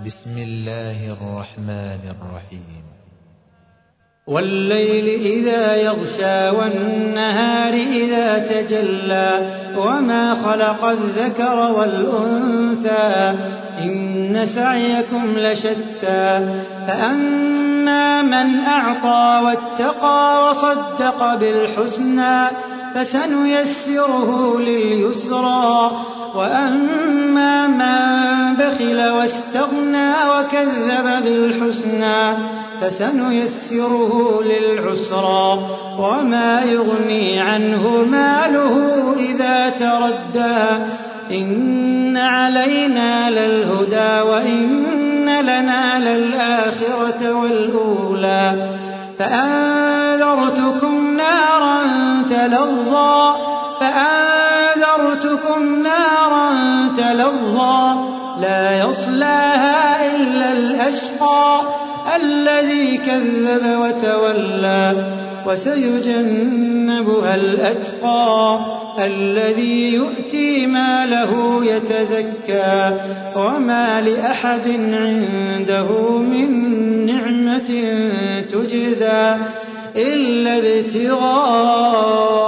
بسم الله الرحمن الرحيم. والليل إذا يغشى والنهار إذا تجلى وما خلق الذكر والأنثى إن سعيكم لشتى فأما من أعطى واتقى وصدق بالحسنى فسنيسره لليسرى وأما من بخل واستغنى وكذب بالحسنى فسنيسره للعسرى وما يغني عنه ماله إذا تردى إن علينا للهدى وإن لنا للآخرة والأولى فأنذرتكم نارا تلظى لا يصلاها إلا الأشقى الذي كذب وتولى وسيجنبها الأتقى الذي يؤتي ماله يتزكى وما لأحد عنده من نعمة تجزى إلا ابتغاء